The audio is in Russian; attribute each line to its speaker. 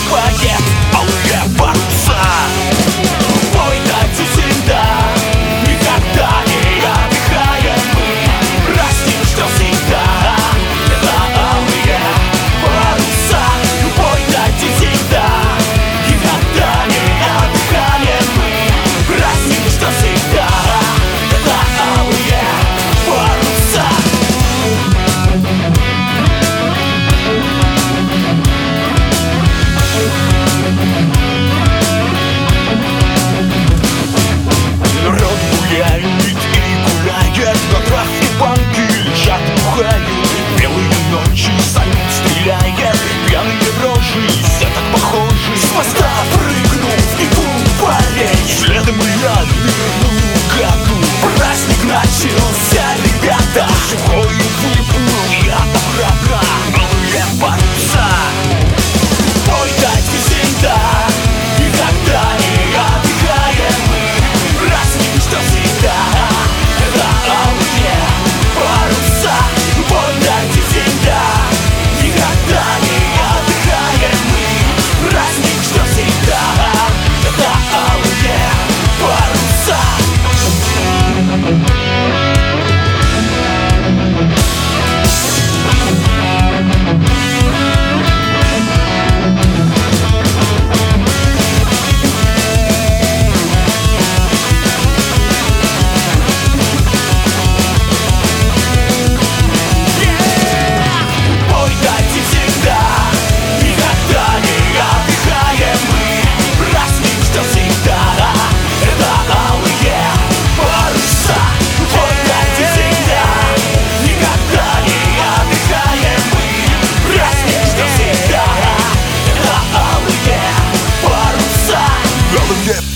Speaker 1: свои алые паруса. Ой, дайте всегда, никогда не отдыхаем мы, простим, что всегда это алые паруса. Ой, дайте всегда, никогда не отдыхаем мы, простим, что всегда это алые паруса. Народ гуляет и гуляет, на травке банки лежат, бухают. Белые ночи, салют стреляет, пьяные рожи, все так похожи. С моста прыгнул в Неву парень, следом я нырнул в году. Праздник начался, ребята, сухой выплыл я обратно, белые паруса. Ой, дайте всегда, никогда не отдыхаем мы, праздник, что всегда это алые паруса. Ой, дайте всегда, никогда не отдыхаем мы, праздник, что всегда это алые паруса. Ой, дайте всегда, никогда не отдыхаем мы, праздник, что всегда это алые паруса. Ой, дайте всегда, никогда не отдыхаем мы, праздник, что всегда это алые паруса. Алые